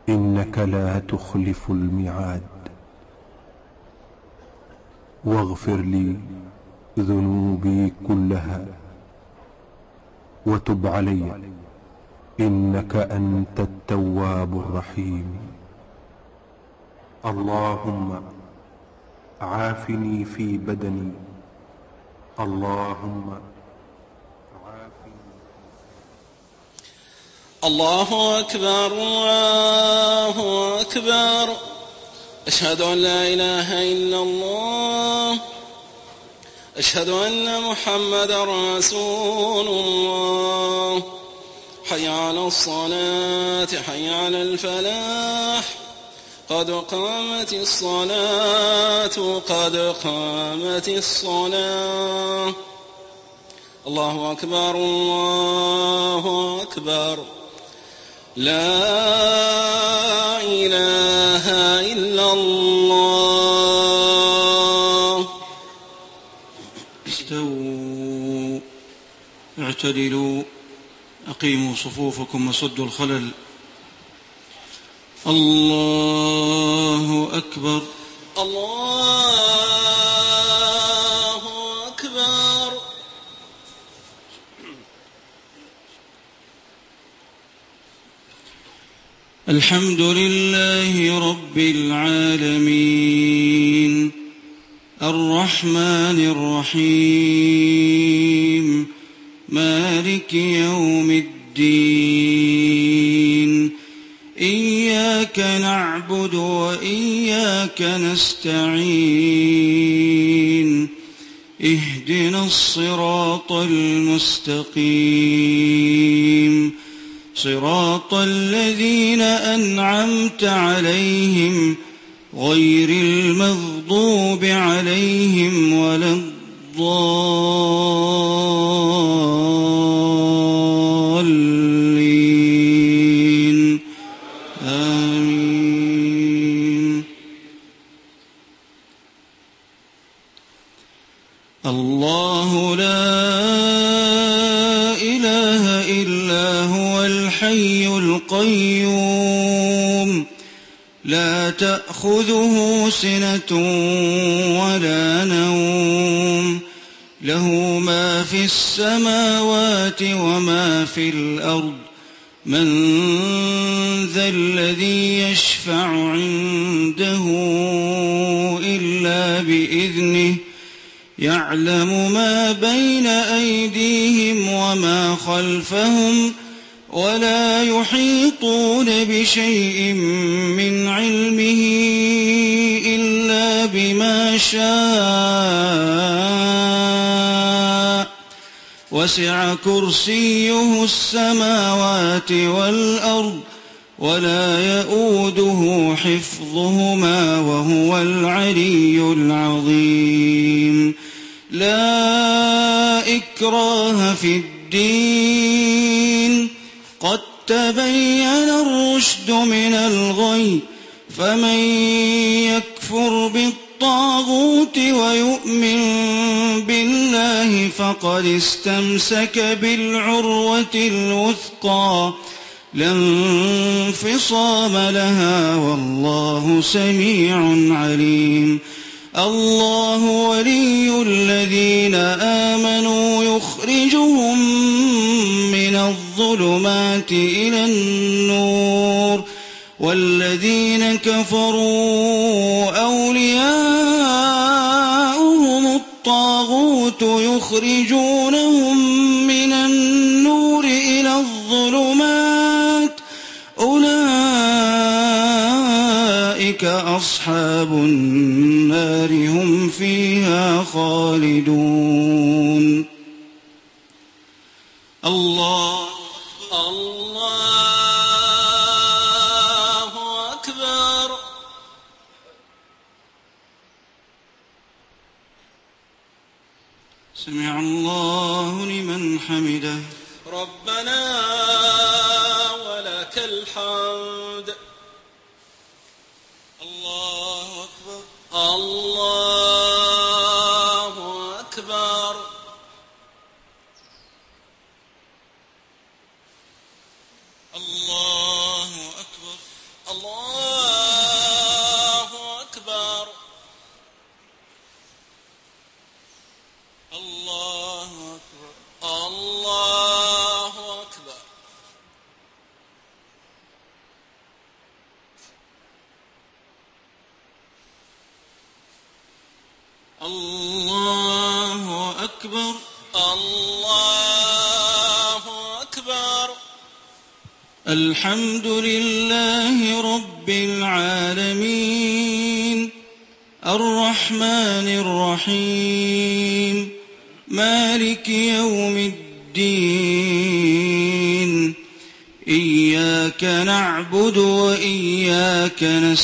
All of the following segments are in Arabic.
إنك لا تخلف الميعاد. واغفر لي ذنوبي كلها وتب علي، إنك أنت التواب الرحيم. اللهم عافني في بدني، اللهم الله أكبر الله أكبر. أشهد أن لا إله إلا الله، أشهد أن محمدا رسول الله. حي على الصلاة حي على الفلاح، قد قامت الصلاة قد قامت الصلاة. الله أكبر الله أكبر. لا إله إلا الله. استووا اعتدلوا أقيموا صفوفكم وسدوا الخلل. الله أكبر الله أكبر. الحمد لله رب العالمين، الرحمن الرحيم، مالك يوم الدين. إياك نعبد وإياك نستعين، اهدنا الصراط المستقيم، صراط الذين أنعمت عليهم غير المغضوب عليهم ولا الضالين. آمين. الله لا إله إلا هو الحي القيوم، لا تأخذه سنة ولا نوم، له ما في السماوات وما في الأرض. من ذا الذي يشفع عنده إلا بإذنه، يعلم ما بين أيديهم وما خلفهم، ولا يحيطون بشيء من علمه إلا بما شاء. وسع كرسيه السماوات والأرض، ولا يؤوده حفظهما وهو العلي العظيم. لا إكراه في الدين، قد تبين الرشد من الغي، فمن يكفر بالطاغوت ويؤمن بالله فقد استمسك بالعروة الوثقى، لا انفصام لها، والله سميع عليم. الله ولي الذين آمنوا يخرجهم من الظلمات إلى النور، والذين كفروا أولياؤهم الطاغوت يخرجونهم من النور إلى الظلمات، أولئك أصحاب النار هم فيها خالدون. الله أكبر. سمع الله لمن حمده. ربنا ولك الحمد. الله أكبر الله أكبر. الله أكبر. الله أكبر. الله أكبر. الحمد لله رب العالمين الرحمن الرحيم مالك يوم الدين إياك نعبد وإياك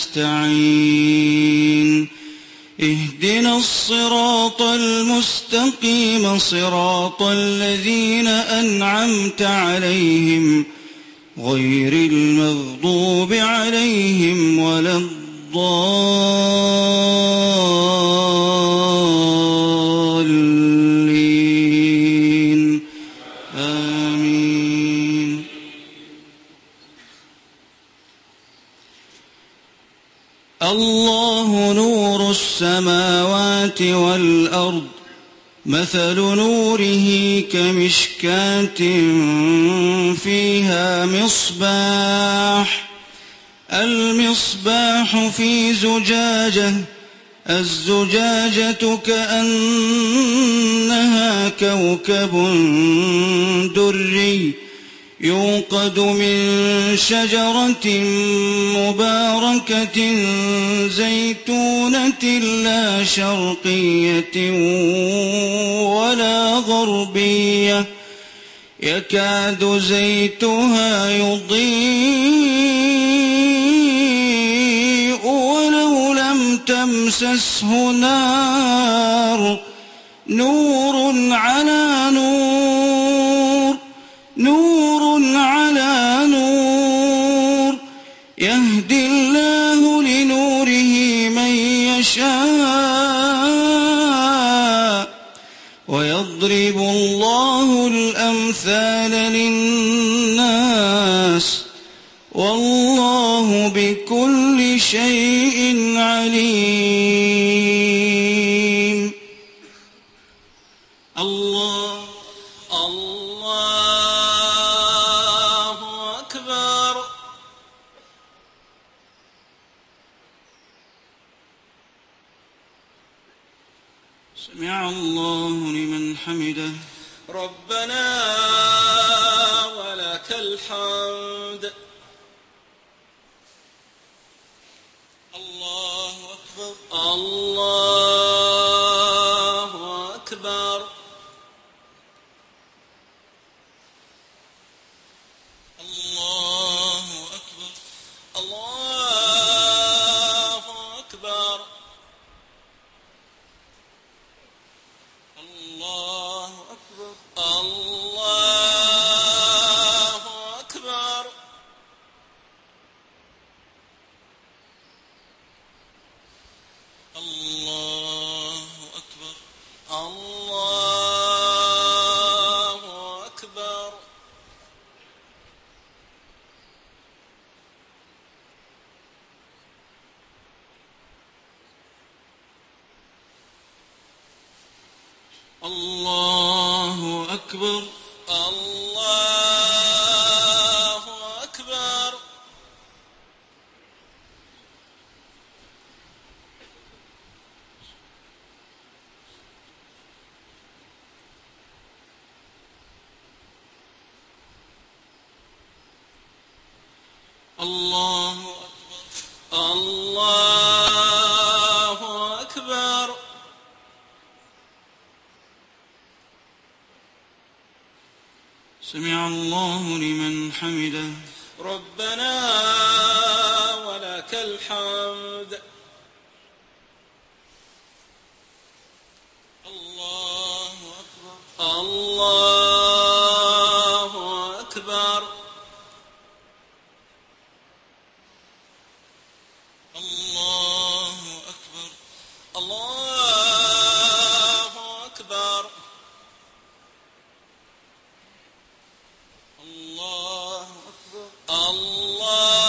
نستعين اهدنا الصراط المستقيم صراط الذين أنعمت عليهم غير المغضوب عليهم ولا الضالين آمين. الله نور السماوات والأرض مثل نوره كمشكاة فيها مصباح المصباح في زجاجة الزجاجة كأنها كوكب دري يوقد من شجرة مباركة زيتونة لا شرقية ولا غربية يكاد زيتها يضيء ولو لم تمسسه نار نور على نور على نور يهدي الله لنوره من يشاء ويضرب الله الأمثال للناس والله بكل شيء عليم. الله أكبر. سمع الله لمن حمده. ربنا ولك الحمد. الله أكبر. الله أكبر. الله أكبر. الله أكبر. الله أكبر. الله أكبر. الله أكبر. الله أكبر. الله أكبر. الله أكبر. الله أكبر. الله أكبر. سمع الله لمن حمده. ربنا ولك الحمد. الله أكبر. الله أكبر. الله أكبر. الله أكبر. الله أكبر. الله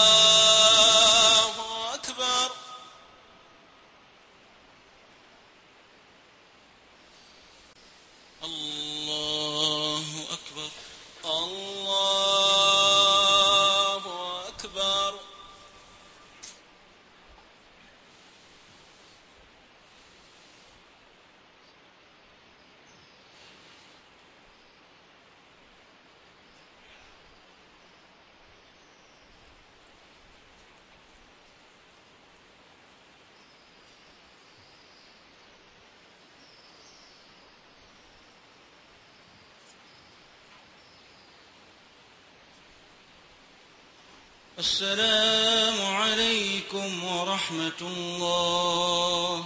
السلام عليكم ورحمة الله.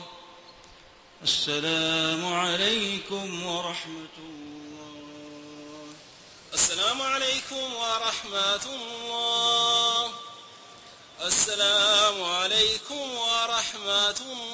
السلام عليكم ورحمة الله. السلام عليكم ورحمة الله. السلام عليكم ورحمة الله.